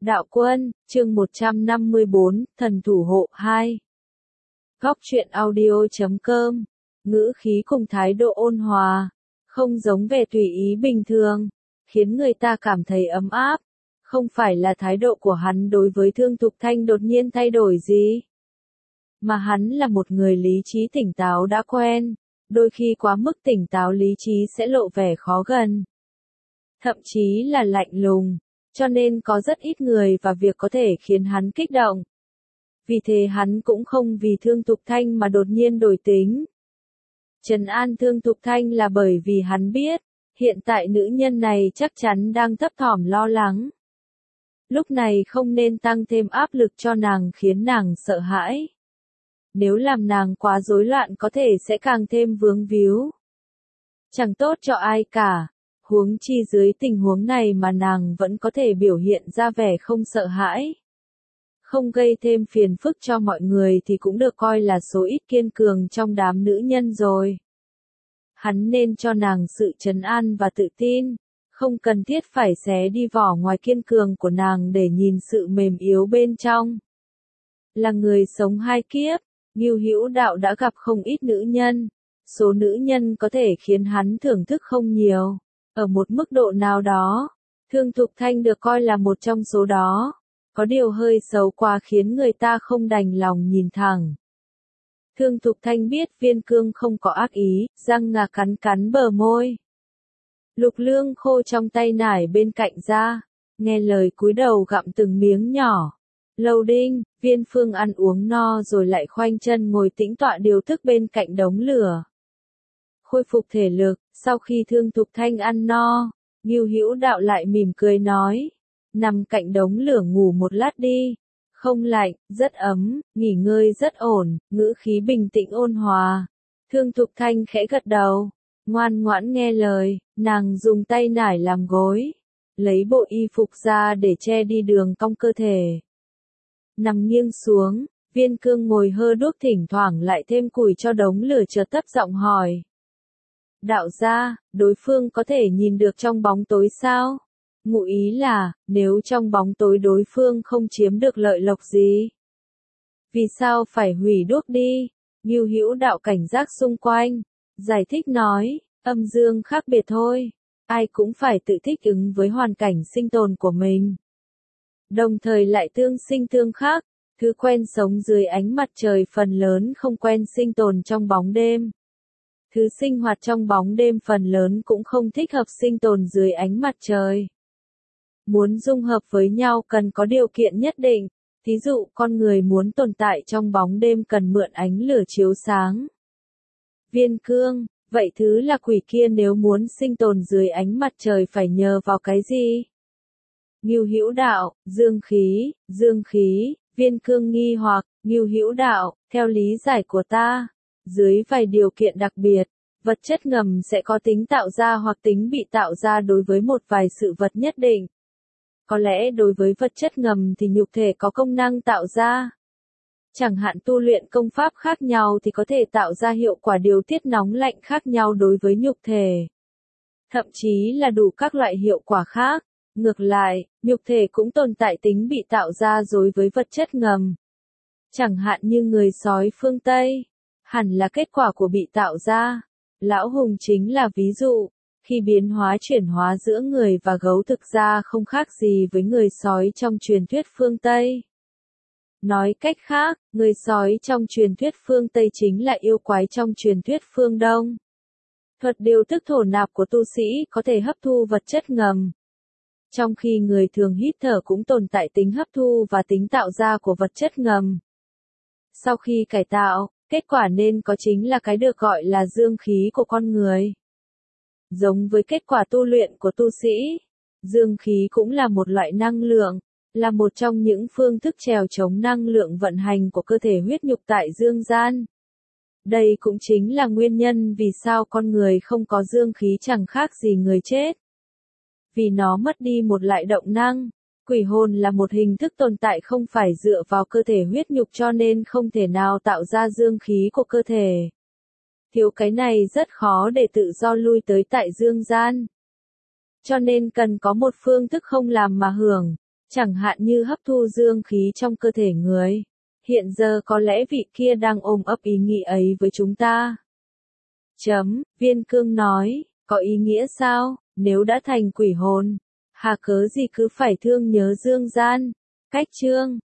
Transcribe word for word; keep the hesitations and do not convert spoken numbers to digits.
Đạo Quân, chương một trăm năm mươi bốn, Thần Thủ Hộ hai. Góc truyện audio chấm com, ngữ khí cùng thái độ ôn hòa, không giống vẻ tùy ý bình thường, khiến người ta cảm thấy ấm áp. Không phải là thái độ của hắn đối với Thương Thục Thanh đột nhiên thay đổi gì, mà hắn là một người lý trí tỉnh táo đã quen, đôi khi quá mức tỉnh táo lý trí sẽ lộ vẻ khó gần, thậm chí là lạnh lùng. Cho nên có rất ít người và việc có thể khiến hắn kích động. Vì thế hắn cũng không vì Thương Thục Thanh mà đột nhiên đổi tính. Trấn an Thương Thục Thanh là bởi vì hắn biết, hiện tại nữ nhân này chắc chắn đang thấp thỏm lo lắng. Lúc này không nên tăng thêm áp lực cho nàng khiến nàng sợ hãi. Nếu làm nàng quá rối loạn có thể sẽ càng thêm vướng víu. Chẳng tốt cho ai cả. Huống chi dưới tình huống này mà nàng vẫn có thể biểu hiện ra vẻ không sợ hãi. Không gây thêm phiền phức cho mọi người thì cũng được coi là số ít kiên cường trong đám nữ nhân rồi. Hắn nên cho nàng sự trấn an và tự tin, không cần thiết phải xé đi vỏ ngoài kiên cường của nàng để nhìn sự mềm yếu bên trong. Là người sống hai kiếp, Ngưu Hữu Đạo đã gặp không ít nữ nhân, số nữ nhân có thể khiến hắn thưởng thức không nhiều. Ở một mức độ nào đó, Thương Thục Thanh được coi là một trong số đó, có điều hơi xấu quá khiến người ta không đành lòng nhìn thẳng. Thương Thục Thanh biết Viên Cương không có ác ý, răng ngà cắn cắn bờ môi. Lục lương khô trong tay nải bên cạnh ra, nghe lời cúi đầu gặm từng miếng nhỏ. Lâu Đinh, Viên Phương ăn uống no rồi lại khoanh chân ngồi tĩnh tọa điều thức bên cạnh đống lửa. Khôi phục thể lực, sau khi Thương Thục Thanh ăn no, Ngưu Hữu Đạo lại mỉm cười nói, nằm cạnh đống lửa ngủ một lát đi, không lạnh, rất ấm, nghỉ ngơi rất ổn, ngữ khí bình tĩnh ôn hòa. Thương Thục Thanh khẽ gật đầu, ngoan ngoãn nghe lời, nàng dùng tay nải làm gối, lấy bộ y phục ra để che đi đường cong cơ thể. Nằm nghiêng xuống, Viên Cương ngồi hơ đuốc thỉnh thoảng lại thêm củi cho đống lửa chợt thấp giọng hỏi. Đạo gia, đối phương có thể nhìn được trong bóng tối sao? Ngụ ý là, nếu trong bóng tối đối phương không chiếm được lợi lộc gì? Vì sao phải hủy đuốc đi? Ngưu Hữu Đạo cảnh giác xung quanh, giải thích nói, âm dương khác biệt thôi. Ai cũng phải tự thích ứng với hoàn cảnh sinh tồn của mình. Đồng thời lại tương sinh tương khắc, thứ quen sống dưới ánh mặt trời phần lớn không quen sinh tồn trong bóng đêm. Thứ sinh hoạt trong bóng đêm phần lớn cũng không thích hợp sinh tồn dưới ánh mặt trời. Muốn dung hợp với nhau cần có điều kiện nhất định, thí dụ con người muốn tồn tại trong bóng đêm cần mượn ánh lửa chiếu sáng. Viên Cương, vậy thứ là quỷ kia nếu muốn sinh tồn dưới ánh mặt trời phải nhờ vào cái gì? Ngưu Hữu Đạo, dương khí, dương khí, Viên Cương nghi hoặc, Ngưu Hữu Đạo, theo lý giải của ta. Dưới vài điều kiện đặc biệt, vật chất ngầm sẽ có tính tạo ra hoặc tính bị tạo ra đối với một vài sự vật nhất định. Có lẽ đối với vật chất ngầm thì nhục thể có công năng tạo ra. Chẳng hạn tu luyện công pháp khác nhau thì có thể tạo ra hiệu quả điều tiết nóng lạnh khác nhau đối với nhục thể. Thậm chí là đủ các loại hiệu quả khác. Ngược lại, nhục thể cũng tồn tại tính bị tạo ra đối với vật chất ngầm. Chẳng hạn như người sói phương Tây. Hẳn là kết quả của bị tạo ra. Lão Hùng chính là ví dụ, khi biến hóa chuyển hóa giữa người và gấu thực ra không khác gì với người sói trong truyền thuyết phương Tây. Nói cách khác, người sói trong truyền thuyết phương Tây chính là yêu quái trong truyền thuyết phương Đông. Thuật điều thức thổ nạp của tu sĩ có thể hấp thu vật chất ngầm. Trong khi người thường hít thở cũng tồn tại tính hấp thu và tính tạo ra của vật chất ngầm. Sau khi cải tạo, kết quả nên có chính là cái được gọi là dương khí của con người. Giống với kết quả tu luyện của tu sĩ, dương khí cũng là một loại năng lượng, là một trong những phương thức trèo chống năng lượng vận hành của cơ thể huyết nhục tại dương gian. Đây cũng chính là nguyên nhân vì sao con người không có dương khí chẳng khác gì người chết. Vì nó mất đi một loại động năng. Quỷ hồn là một hình thức tồn tại không phải dựa vào cơ thể huyết nhục cho nên không thể nào tạo ra dương khí của cơ thể. Thiếu cái này rất khó để tự do lui tới tại dương gian. Cho nên cần có một phương thức không làm mà hưởng, Chẳng hạn như hấp thu dương khí trong cơ thể người. Hiện giờ có lẽ vị kia đang ôm ấp ý nghĩ ấy với chúng ta. Chấm, Viên Cương nói, có ý nghĩa sao, nếu đã thành quỷ hồn, hà cớ gì cứ phải thương nhớ dương gian. Cách chương